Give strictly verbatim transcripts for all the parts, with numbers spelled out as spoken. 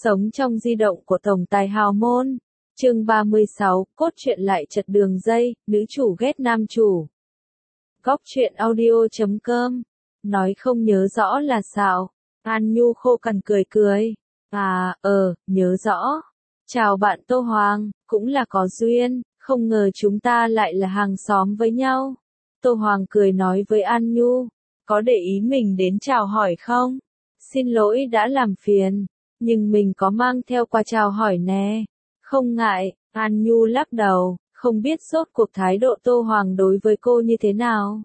Sống trong di động của tổng tài hào môn. Chương ba mươi sáu, cốt truyện lại chật đường dây, nữ chủ ghét nam chủ. Góc truyện audio chấm com. Nói không nhớ rõ là sao? An Nhu khô cằn cười cười. À, ờ, nhớ rõ. Chào bạn Tô Hoàng, cũng là có duyên, không ngờ chúng ta lại là hàng xóm với nhau. Tô Hoàng cười nói với An Nhu, có để ý mình đến chào hỏi không? Xin lỗi đã làm phiền, nhưng mình có mang theo quà chào hỏi nè. Không ngại, An Nhu lắc đầu, không biết rốt cuộc thái độ Tô Hoàng đối với cô như thế nào.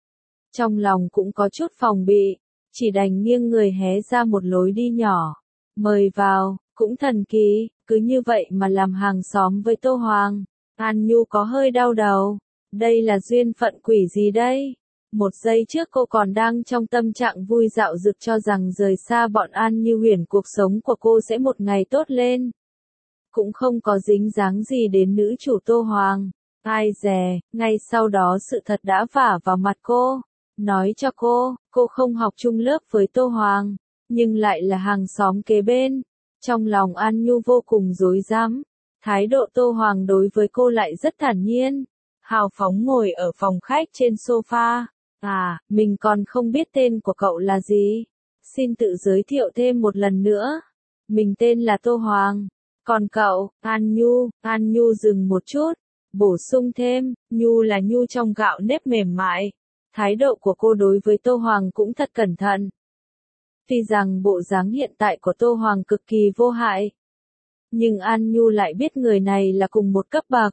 Trong lòng cũng có chút phòng bị, chỉ đành nghiêng người hé ra một lối đi nhỏ. Mời vào, cũng thần kỳ, cứ như vậy mà làm hàng xóm với Tô Hoàng. An Nhu có hơi đau đầu, đây là duyên phận quỷ gì đây? Một giây trước cô còn đang trong tâm trạng vui dạo dực cho rằng rời xa bọn An Như Huyền cuộc sống của cô sẽ một ngày tốt lên. Cũng không có dính dáng gì đến nữ chủ Tô Hoàng. Ai dè, ngay sau đó sự thật đã vả vào mặt cô. Nói cho cô, cô không học chung lớp với Tô Hoàng, nhưng lại là hàng xóm kế bên. Trong lòng An Nhu vô cùng rối rắm. Thái độ Tô Hoàng đối với cô lại rất thản nhiên. Hào phóng ngồi ở phòng khách trên sofa. À, mình còn không biết tên của cậu là gì. Xin tự giới thiệu thêm một lần nữa. Mình tên là Tô Hoàng. Còn cậu, An Nhu, An Nhu dừng một chút. Bổ sung thêm, Nhu là Nhu trong gạo nếp mềm mại. Thái độ của cô đối với Tô Hoàng cũng thật cẩn thận. Tuy rằng bộ dáng hiện tại của Tô Hoàng cực kỳ vô hại. Nhưng An Nhu lại biết người này là cùng một cấp bậc.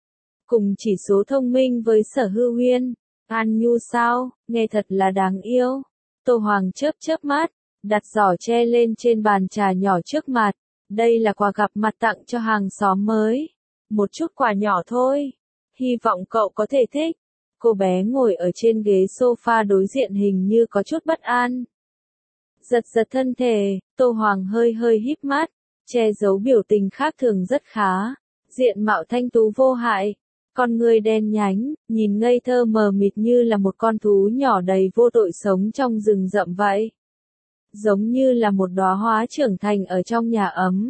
Cùng chỉ số thông minh với Sở Hư Huyên. An Nhu sao, nghe thật là đáng yêu. Tô Hoàng chớp chớp mắt, đặt giỏ tre lên trên bàn trà nhỏ trước mặt. Đây là quà gặp mặt tặng cho hàng xóm mới. Một chút quà nhỏ thôi. Hy vọng cậu có thể thích. Cô bé ngồi ở trên ghế sofa đối diện hình như có chút bất an. Giật giật thân thể, Tô Hoàng hơi hơi híp mắt, che giấu biểu tình khác thường rất khá. Diện mạo thanh tú vô hại. Con người đen nhánh, nhìn ngây thơ mờ mịt như là một con thú nhỏ đầy vô tội sống trong rừng rậm vậy. Giống như là một đóa hoa trưởng thành ở trong nhà ấm.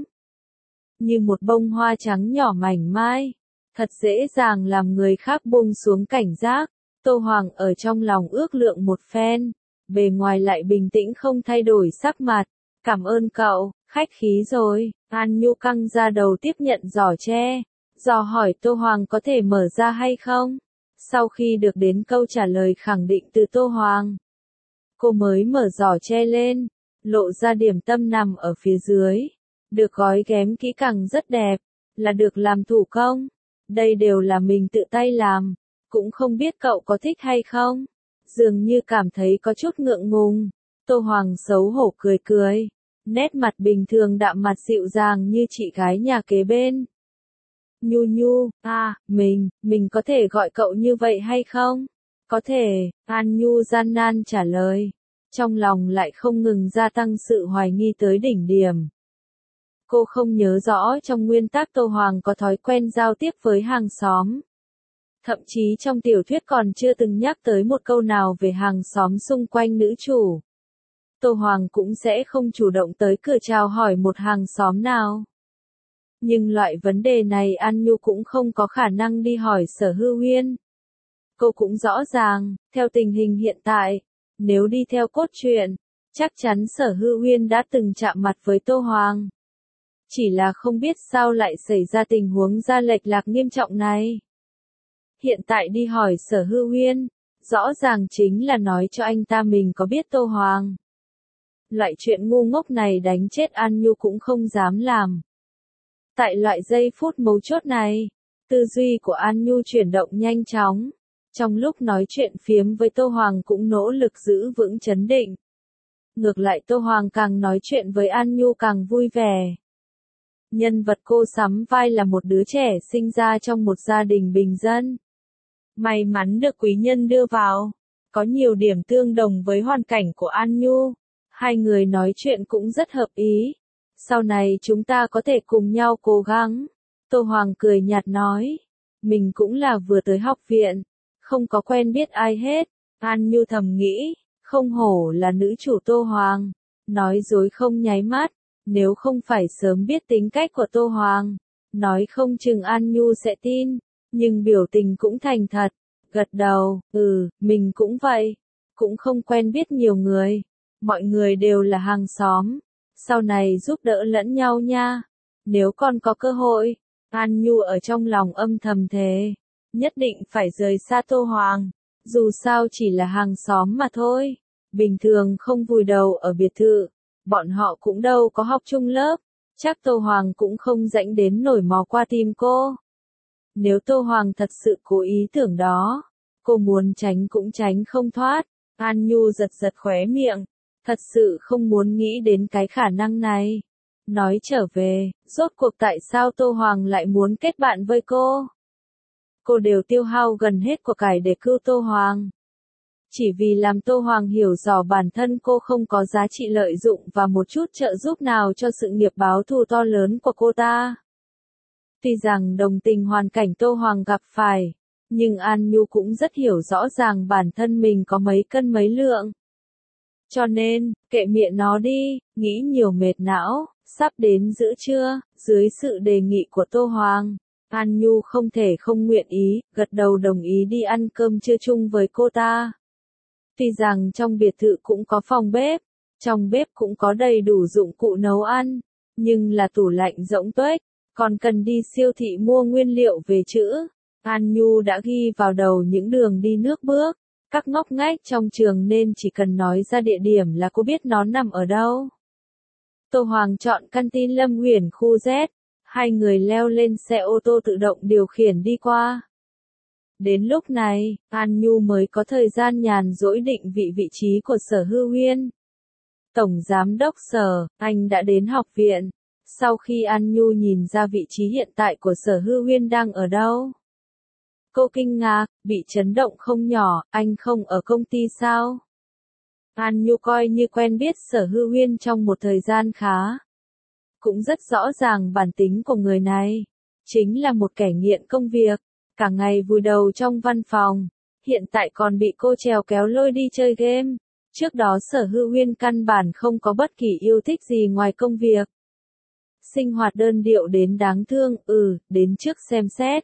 Như một bông hoa trắng nhỏ mảnh mai. Thật dễ dàng làm người khác buông xuống cảnh giác. Tô Hoàng ở trong lòng ước lượng một phen. Bề ngoài lại bình tĩnh không thay đổi sắc mặt. Cảm ơn cậu, khách khí rồi. An Nhu căng ra đầu tiếp nhận giỏ tre. Dò hỏi Tô Hoàng có thể mở ra hay không? Sau khi được đến câu trả lời khẳng định từ Tô Hoàng, cô mới mở giỏ tre lên, lộ ra điểm tâm nằm ở phía dưới. Được gói ghém kỹ càng rất đẹp, là được làm thủ công. Đây đều là mình tự tay làm, cũng không biết cậu có thích hay không? Dường như cảm thấy có chút ngượng ngùng. Tô Hoàng xấu hổ cười cười, nét mặt bình thường đạm mặt dịu dàng như chị gái nhà kế bên. Nhu Nhu, à, mình, mình có thể gọi cậu như vậy hay không? Có thể, An Nhu gian nan trả lời. Trong lòng lại không ngừng gia tăng sự hoài nghi tới đỉnh điểm. Cô không nhớ rõ trong nguyên tắc Tô Hoàng có thói quen giao tiếp với hàng xóm. Thậm chí trong tiểu thuyết còn chưa từng nhắc tới một câu nào về hàng xóm xung quanh nữ chủ. Tô Hoàng cũng sẽ không chủ động tới cửa chào hỏi một hàng xóm nào. Nhưng loại vấn đề này An Nhu cũng không có khả năng đi hỏi Sở Hư Huyên. Cô cũng rõ ràng, theo tình hình hiện tại, nếu đi theo cốt truyện, chắc chắn Sở Hư Huyên đã từng chạm mặt với Tô Hoàng. Chỉ là không biết sao lại xảy ra tình huống ra lệch lạc nghiêm trọng này. Hiện tại đi hỏi Sở Hư Huyên, rõ ràng chính là nói cho anh ta mình có biết Tô Hoàng. Loại chuyện ngu ngốc này đánh chết An Nhu cũng không dám làm. Tại loại giây phút mấu chốt này, tư duy của An Nhu chuyển động nhanh chóng. Trong lúc nói chuyện phiếm với Tô Hoàng cũng nỗ lực giữ vững trấn định. Ngược lại Tô Hoàng càng nói chuyện với An Nhu càng vui vẻ. Nhân vật cô sắm vai là một đứa trẻ sinh ra trong một gia đình bình dân. May mắn được quý nhân đưa vào. Có nhiều điểm tương đồng với hoàn cảnh của An Nhu. Hai người nói chuyện cũng rất hợp ý. Sau này chúng ta có thể cùng nhau cố gắng. Tô Hoàng cười nhạt nói. Mình cũng là vừa tới học viện. Không có quen biết ai hết. An Nhu thầm nghĩ. Không hổ là nữ chủ Tô Hoàng. Nói dối không nháy mắt. Nếu không phải sớm biết tính cách của Tô Hoàng, nói không chừng An Nhu sẽ tin, nhưng biểu tình cũng thành thật, gật đầu, ừ, mình cũng vậy, cũng không quen biết nhiều người, mọi người đều là hàng xóm, sau này giúp đỡ lẫn nhau nha, nếu còn có cơ hội, An Nhu ở trong lòng âm thầm thề, nhất định phải rời xa Tô Hoàng, dù sao chỉ là hàng xóm mà thôi, bình thường không vùi đầu ở biệt thự, bọn họ cũng đâu có học chung lớp, chắc Tô Hoàng cũng không rãnh đến nổi mò qua tìm cô. Nếu Tô Hoàng thật sự cố ý tưởng đó, cô muốn tránh cũng tránh không thoát, An Nhu giật giật khóe miệng, thật sự không muốn nghĩ đến cái khả năng này. Nói trở về, rốt cuộc tại sao Tô Hoàng lại muốn kết bạn với cô? Cô đều tiêu hao gần hết của cải để cứu Tô Hoàng. Chỉ vì làm Tô Hoàng hiểu rõ bản thân cô không có giá trị lợi dụng và một chút trợ giúp nào cho sự nghiệp báo thù to lớn của cô ta. Tuy rằng đồng tình hoàn cảnh Tô Hoàng gặp phải, nhưng An Nhu cũng rất hiểu rõ ràng bản thân mình có mấy cân mấy lượng. Cho nên, kệ miệng nó đi, nghĩ nhiều mệt não, sắp đến giữa trưa, dưới sự đề nghị của Tô Hoàng, An Nhu không thể không nguyện ý, gật đầu đồng ý đi ăn cơm trưa chung với cô ta. Tuy rằng trong biệt thự cũng có phòng bếp, trong bếp cũng có đầy đủ dụng cụ nấu ăn, nhưng là tủ lạnh rỗng tuếch, còn cần đi siêu thị mua nguyên liệu về trữ. An Nhu đã ghi vào đầu những đường đi nước bước, các ngóc ngách trong trường nên chỉ cần nói ra địa điểm là cô biết nó nằm ở đâu. Tô Hoàng chọn căn tin Lâm Huyền khu Z, hai người leo lên xe ô tô tự động điều khiển đi qua. Đến lúc này, An Nhu mới có thời gian nhàn rỗi định vị vị trí của Sở Hư Huyên. Tổng Giám đốc Sở, anh đã đến học viện. Sau khi An Nhu nhìn ra vị trí hiện tại của Sở Hư Huyên đang ở đâu, cô kinh ngạc, bị chấn động không nhỏ, anh không ở công ty sao? An Nhu coi như quen biết Sở Hư Huyên trong một thời gian khá. Cũng rất rõ ràng bản tính của người này. Chính là một kẻ nghiện công việc, cả ngày vùi đầu trong văn phòng. Hiện tại còn bị cô trèo kéo lôi đi chơi game. Trước đó Sở Hư Huyên căn bản không có bất kỳ yêu thích gì ngoài công việc. Sinh hoạt đơn điệu đến đáng thương, ừ, đến trước xem xét.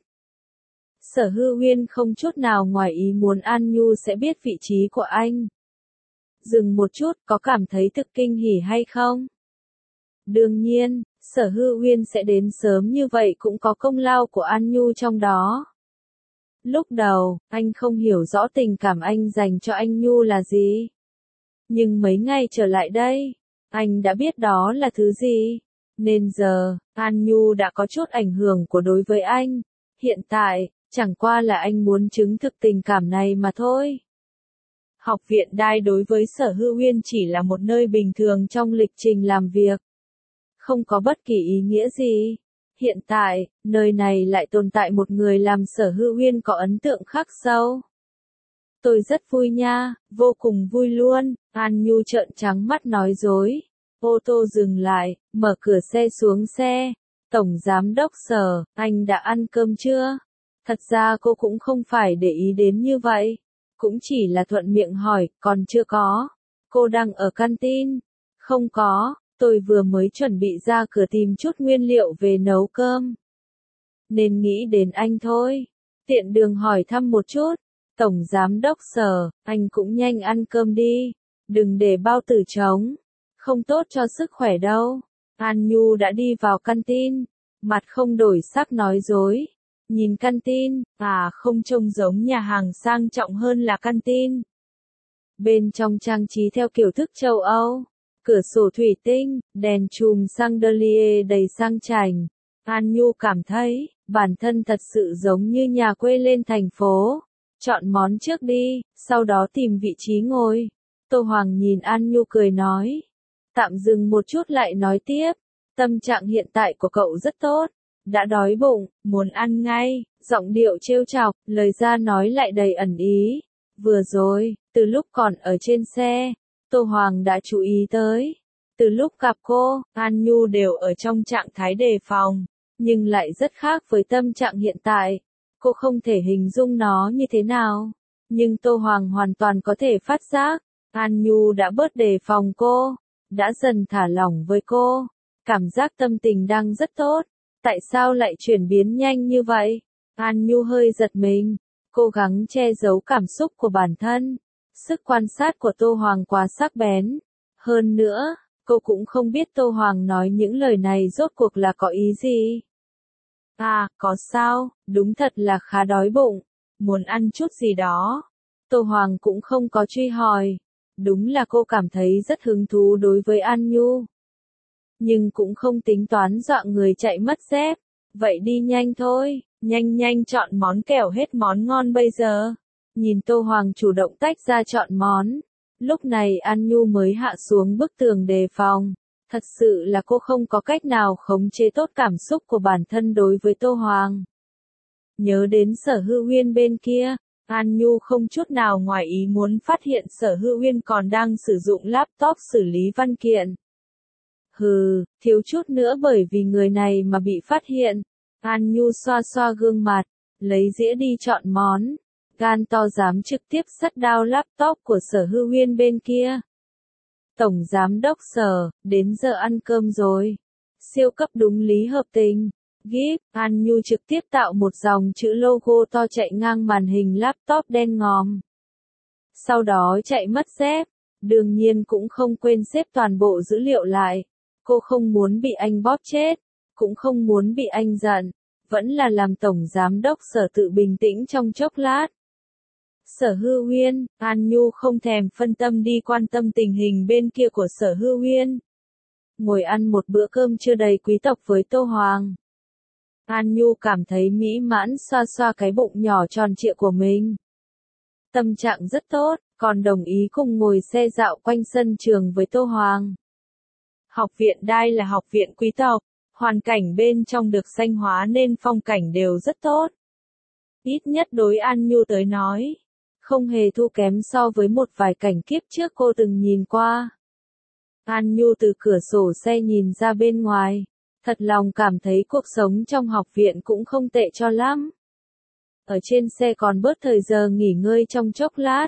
Sở Hư Huyên không chút nào ngoài ý muốn An Nhu sẽ biết vị trí của anh. Dừng một chút, có cảm thấy thực kinh hỉ hay không? Đương nhiên, Sở Hư Huyên sẽ đến sớm như vậy cũng có công lao của An Nhu trong đó. Lúc đầu, anh không hiểu rõ tình cảm anh dành cho anh Nhu là gì. Nhưng mấy ngày trở lại đây, anh đã biết đó là thứ gì. Nên giờ, An Nhu đã có chút ảnh hưởng của đối với anh. Hiện tại, chẳng qua là anh muốn chứng thực tình cảm này mà thôi. Học viện Đai đối với Sở Hư Huyên chỉ là một nơi bình thường trong lịch trình làm việc. Không có bất kỳ ý nghĩa gì. Hiện tại, nơi này lại tồn tại một người làm Sở Hư Huyên có ấn tượng khắc sâu. Tôi rất vui nha, vô cùng vui luôn, An Nhu trợn trắng mắt nói dối. Ô tô dừng lại, mở cửa xe xuống xe. Tổng Giám đốc Sở, anh đã ăn cơm chưa? Thật ra cô cũng không phải để ý đến như vậy. Cũng chỉ là thuận miệng hỏi, còn chưa có. Cô đang ở canteen. Không có, tôi vừa mới chuẩn bị ra cửa tìm chút nguyên liệu về nấu cơm. Nên nghĩ đến anh thôi. Tiện đường hỏi thăm một chút. Tổng Giám đốc Sở, anh cũng nhanh ăn cơm đi. Đừng để bao tử trống. Không tốt cho sức khỏe đâu. An Nhu đã đi vào canteen. Mặt không đổi sắc nói dối. Nhìn canteen, à không trông giống nhà hàng sang trọng hơn là canteen. Bên trong trang trí theo kiểu thức châu Âu. Cửa sổ thủy tinh, đèn chùm chandelier đầy sang chảnh. An Nhu cảm thấy, bản thân thật sự giống như nhà quê lên thành phố. Chọn món trước đi, sau đó tìm vị trí ngồi. Tô Hoàng nhìn An Nhu cười nói. Tạm dừng một chút lại nói tiếp. Tâm trạng hiện tại của cậu rất tốt. Đã đói bụng, muốn ăn ngay, giọng điệu trêu chọc, lời ra nói lại đầy ẩn ý. Vừa rồi, từ lúc còn ở trên xe, Tô Hoàng đã chú ý tới. Từ lúc gặp cô, An Nhu đều ở trong trạng thái đề phòng, nhưng lại rất khác với tâm trạng hiện tại. Cô không thể hình dung nó như thế nào, nhưng Tô Hoàng hoàn toàn có thể phát giác. An Nhu đã bớt đề phòng cô, đã dần thả lỏng với cô. Cảm giác tâm tình đang rất tốt. Tại sao lại chuyển biến nhanh như vậy? An Nhu hơi giật mình, cố gắng che giấu cảm xúc của bản thân. Sức quan sát của Tô Hoàng quá sắc bén. Hơn nữa, cô cũng không biết Tô Hoàng nói những lời này rốt cuộc là có ý gì. À, có sao, đúng thật là khá đói bụng, muốn ăn chút gì đó. Tô Hoàng cũng không có truy hỏi. Đúng là cô cảm thấy rất hứng thú đối với An Nhu. Nhưng cũng không tính toán dọa người chạy mất dép. Vậy đi nhanh thôi, nhanh nhanh chọn món kẻo hết món ngon bây giờ. Nhìn Tô Hoàng chủ động tách ra chọn món. Lúc này An Nhu mới hạ xuống bức tường đề phòng. Thật sự là cô không có cách nào khống chế tốt cảm xúc của bản thân đối với Tô Hoàng. Nhớ đến Sở Hư Uyên bên kia, An Nhu không chút nào ngoài ý muốn phát hiện Sở Hư Uyên còn đang sử dụng laptop xử lý văn kiện. Hừ, thiếu chút nữa bởi vì người này mà bị phát hiện. An Nhu xoa xoa gương mặt, lấy dĩa đi chọn món. Gan to dám trực tiếp sắt đao laptop của Sở Hư Uyên bên kia. Tổng giám đốc Sở, đến giờ ăn cơm rồi. Siêu cấp đúng lý hợp tình. Gíp, An Nhu trực tiếp tạo một dòng chữ logo to chạy ngang màn hình laptop đen ngòm. Sau đó chạy mất dép. Đương nhiên cũng không quên xếp toàn bộ dữ liệu lại. Cô không muốn bị anh bóp chết. Cũng không muốn bị anh giận. Vẫn là làm tổng giám đốc Sở tự bình tĩnh trong chốc lát. Sở Hư Uyên, An Nhu không thèm phân tâm đi quan tâm tình hình bên kia của Sở Hư Uyên. Ngồi ăn một bữa cơm trưa đầy quý tộc với Tô Hoàng. An Nhu cảm thấy mỹ mãn xoa xoa cái bụng nhỏ tròn trịa của mình. Tâm trạng rất tốt, còn đồng ý cùng ngồi xe dạo quanh sân trường với Tô Hoàng. Học viện Đai là học viện quý tộc, hoàn cảnh bên trong được xanh hóa nên phong cảnh đều rất tốt. Ít nhất đối An Nhu tới nói, không hề thua kém so với một vài cảnh kiếp trước cô từng nhìn qua. An Nhu từ cửa sổ xe nhìn ra bên ngoài, thật lòng cảm thấy cuộc sống trong học viện cũng không tệ cho lắm. Ở trên xe còn bớt thời giờ nghỉ ngơi trong chốc lát.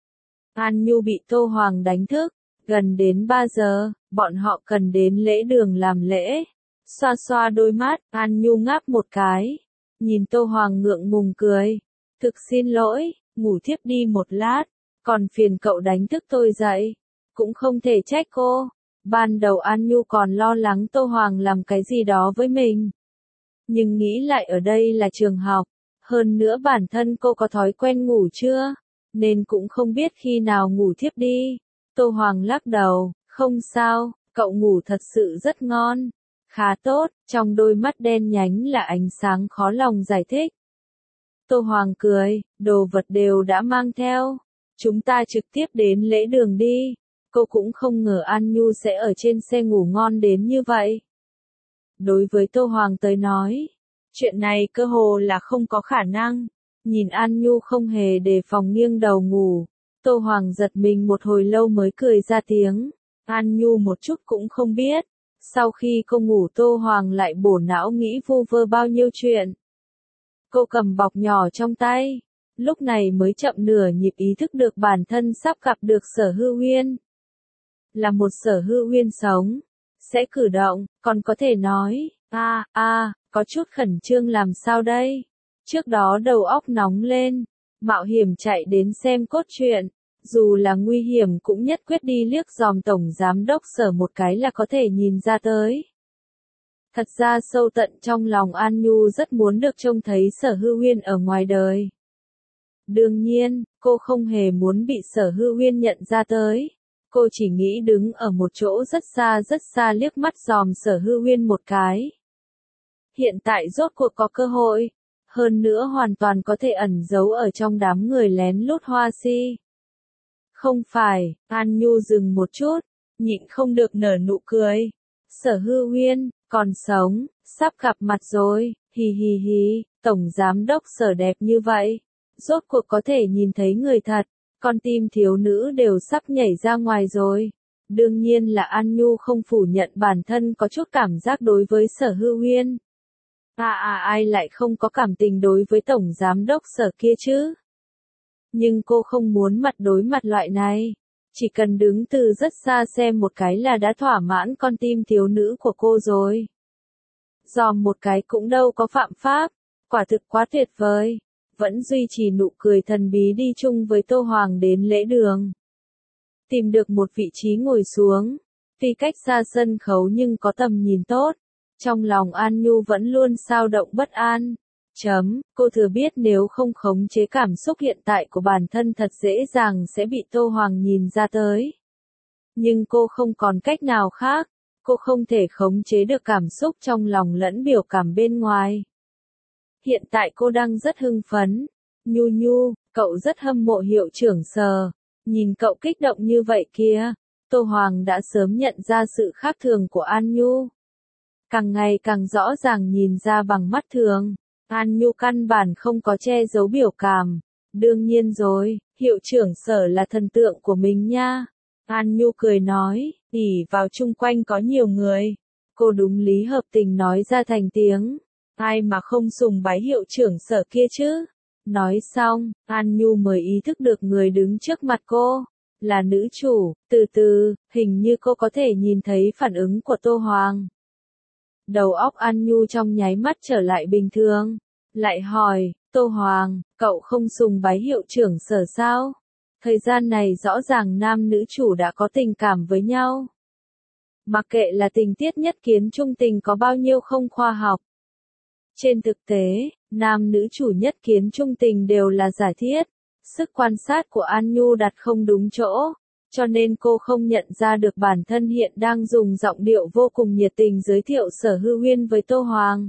An Nhu bị Tô Hoàng đánh thức, gần đến ba giờ, bọn họ cần đến lễ đường làm lễ. Xoa xoa đôi mắt, An Nhu ngáp một cái, nhìn Tô Hoàng ngượng ngùng cười. Thực xin lỗi, ngủ thiếp đi một lát, còn phiền cậu đánh thức tôi dậy. Cũng không thể trách cô. Ban đầu An Nhu còn lo lắng Tô Hoàng làm cái gì đó với mình. Nhưng nghĩ lại ở đây là trường học, hơn nữa bản thân cô có thói quen ngủ chưa, nên cũng không biết khi nào ngủ thiếp đi. Tô Hoàng lắc đầu, không sao, cậu ngủ thật sự rất ngon. Khá tốt, trong đôi mắt đen nhánh là ánh sáng khó lòng giải thích. Tô Hoàng cười, đồ vật đều đã mang theo. Chúng ta trực tiếp đến lễ đường đi. Cô cũng không ngờ An Nhu sẽ ở trên xe ngủ ngon đến như vậy. Đối với Tô Hoàng tới nói, chuyện này cơ hồ là không có khả năng. Nhìn An Nhu không hề đề phòng nghiêng đầu ngủ, Tô Hoàng giật mình một hồi lâu mới cười ra tiếng. An Nhu một chút cũng không biết, sau khi cô ngủ Tô Hoàng lại bổ não nghĩ vu vơ bao nhiêu chuyện. Cô cầm bọc nhỏ trong tay, lúc này mới chậm nửa nhịp ý thức được bản thân sắp gặp được Sở Hư Uyên. Là một Sở Hư Uyên sống, sẽ cử động, còn có thể nói, a a, có chút khẩn trương làm sao đây? Trước đó đầu óc nóng lên, mạo hiểm chạy đến xem cốt truyện, dù là nguy hiểm cũng nhất quyết đi liếc dòm tổng giám đốc Sở một cái là có thể nhìn ra tới. Thật ra sâu tận trong lòng An Nhu rất muốn được trông thấy Sở Hư Uyên ở ngoài đời. Đương nhiên, cô không hề muốn bị Sở Hư Uyên nhận ra tới. Cô chỉ nghĩ đứng ở một chỗ rất xa rất xa liếc mắt dòm Sở Hư Uyên một cái. Hiện tại rốt cuộc có cơ hội, hơn nữa hoàn toàn có thể ẩn giấu ở trong đám người lén lút hoa si. Không phải, An Nhu dừng một chút, nhịn không được nở nụ cười. Sở Hư Uyên, còn sống, sắp gặp mặt rồi, hì hì hì, tổng giám đốc Sở đẹp như vậy. Rốt cuộc có thể nhìn thấy người thật, con tim thiếu nữ đều sắp nhảy ra ngoài rồi. Đương nhiên là An Nhu không phủ nhận bản thân có chút cảm giác đối với Sở Hư Uyên. À à ai lại không có cảm tình đối với tổng giám đốc Sở kia chứ? Nhưng cô không muốn mặt đối mặt loại này. Chỉ cần đứng từ rất xa xem một cái là đã thỏa mãn con tim thiếu nữ của cô rồi. Dòm một cái cũng đâu có phạm pháp, quả thực quá tuyệt vời. Vẫn duy trì nụ cười thần bí đi chung với Tô Hoàng đến lễ đường. Tìm được một vị trí ngồi xuống, tuy cách xa sân khấu nhưng có tầm nhìn tốt. Trong lòng An Nhu vẫn luôn xao động bất an. Chấm, cô thừa biết nếu không khống chế cảm xúc hiện tại của bản thân thật dễ dàng sẽ bị Tô Hoàng nhìn ra tới. Nhưng cô không còn cách nào khác, cô không thể khống chế được cảm xúc trong lòng lẫn biểu cảm bên ngoài. Hiện tại cô đang rất hưng phấn. Nhu Nhu, cậu rất hâm mộ hiệu trưởng Sở. Nhìn cậu kích động như vậy kia, Tô Hoàng đã sớm nhận ra sự khác thường của An Nhu. Càng ngày càng rõ ràng nhìn ra bằng mắt thường. An Nhu căn bản không có che giấu biểu cảm. Đương nhiên rồi, hiệu trưởng Sở là thần tượng của mình nha. An Nhu cười nói, ỉ vào chung quanh có nhiều người. Cô đúng lý hợp tình nói ra thành tiếng. Ai mà không sùng bái hiệu trưởng Sở kia chứ? Nói xong, An Nhu mới ý thức được người đứng trước mặt cô là nữ chủ. Từ từ, hình như cô có thể nhìn thấy phản ứng của Tô Hoàng. Đầu óc An Nhu trong nháy mắt trở lại bình thường. Lại hỏi, Tô Hoàng, cậu không sùng bái hiệu trưởng Sở sao? Thời gian này rõ ràng nam nữ chủ đã có tình cảm với nhau. Mặc kệ là tình tiết nhất kiến trung tình có bao nhiêu không khoa học. Trên thực tế, nam nữ chủ nhất kiến trung tình đều là giả thiết. Sức quan sát của An Nhu đặt không đúng chỗ, cho nên cô không nhận ra được bản thân hiện đang dùng giọng điệu vô cùng nhiệt tình giới thiệu Sở Hư Huyên với Tô Hoàng.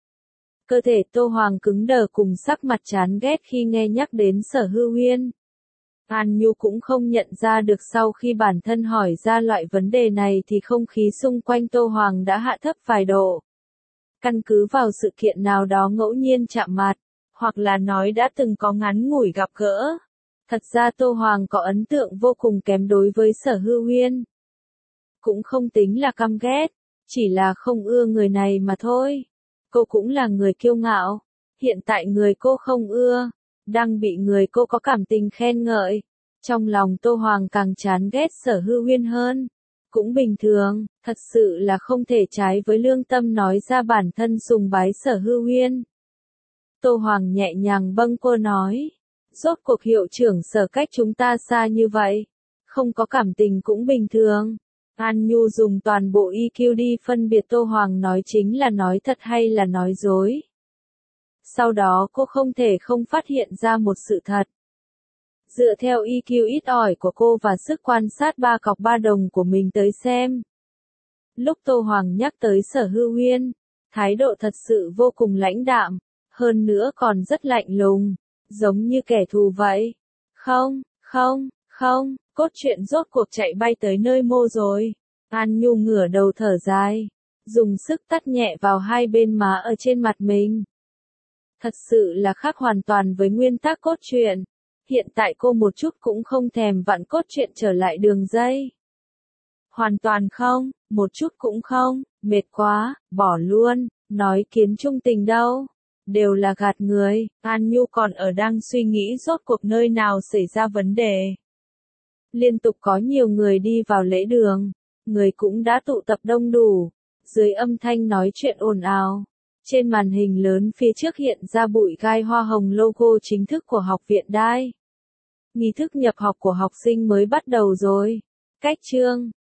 Cơ thể Tô Hoàng cứng đờ cùng sắc mặt chán ghét khi nghe nhắc đến Sở Hư Huyên. An Nhu cũng không nhận ra được sau khi bản thân hỏi ra loại vấn đề này thì không khí xung quanh Tô Hoàng đã hạ thấp vài độ. Căn cứ vào sự kiện nào đó ngẫu nhiên chạm mặt, hoặc là nói đã từng có ngắn ngủi gặp gỡ. Thật ra Tô Hoàng có ấn tượng vô cùng kém đối với Sở Hư Huyên. Cũng không tính là căm ghét, chỉ là không ưa người này mà thôi. Cô cũng là người kiêu ngạo, hiện tại người cô không ưa, đang bị người cô có cảm tình khen ngợi. Trong lòng Tô Hoàng càng chán ghét Sở Hư Huyên hơn. Cũng bình thường, thật sự là không thể trái với lương tâm nói ra bản thân sùng bái Sở Hư Huyên. Tô Hoàng nhẹ nhàng bâng quơ nói, rốt cuộc hiệu trưởng Sở cách chúng ta xa như vậy, không có cảm tình cũng bình thường. An Nhu dùng toàn bộ i kiu đi phân biệt Tô Hoàng nói chính là nói thật hay là nói dối. Sau đó cô không thể không phát hiện ra một sự thật. Dựa theo i kiu ít ỏi của cô và sức quan sát ba cọc ba đồng của mình tới xem. Lúc Tô Hoàng nhắc tới Sở Hư Huyên, thái độ thật sự vô cùng lãnh đạm, hơn nữa còn rất lạnh lùng, giống như kẻ thù vậy. Không, không, không, cốt truyện rốt cuộc chạy bay tới nơi mô rồi. An Nhu ngửa đầu thở dài, dùng sức tát nhẹ vào hai bên má ở trên mặt mình. Thật sự là khác hoàn toàn với nguyên tắc cốt truyện. Hiện tại cô một chút cũng không thèm vặn cốt truyện trở lại đường dây. Hoàn toàn không, một chút cũng không, mệt quá, bỏ luôn, nói kiến trung tình đâu. Đều là gạt người. An Nhu còn ở đang suy nghĩ rốt cuộc nơi nào xảy ra vấn đề. Liên tục có nhiều người đi vào lễ đường, người cũng đã tụ tập đông đủ, dưới âm thanh nói chuyện ồn ào. Trên màn hình lớn phía trước hiện ra bụi gai hoa hồng logo chính thức của học viện Đai. Nghi thức nhập học của học sinh mới bắt đầu rồi. Cách chương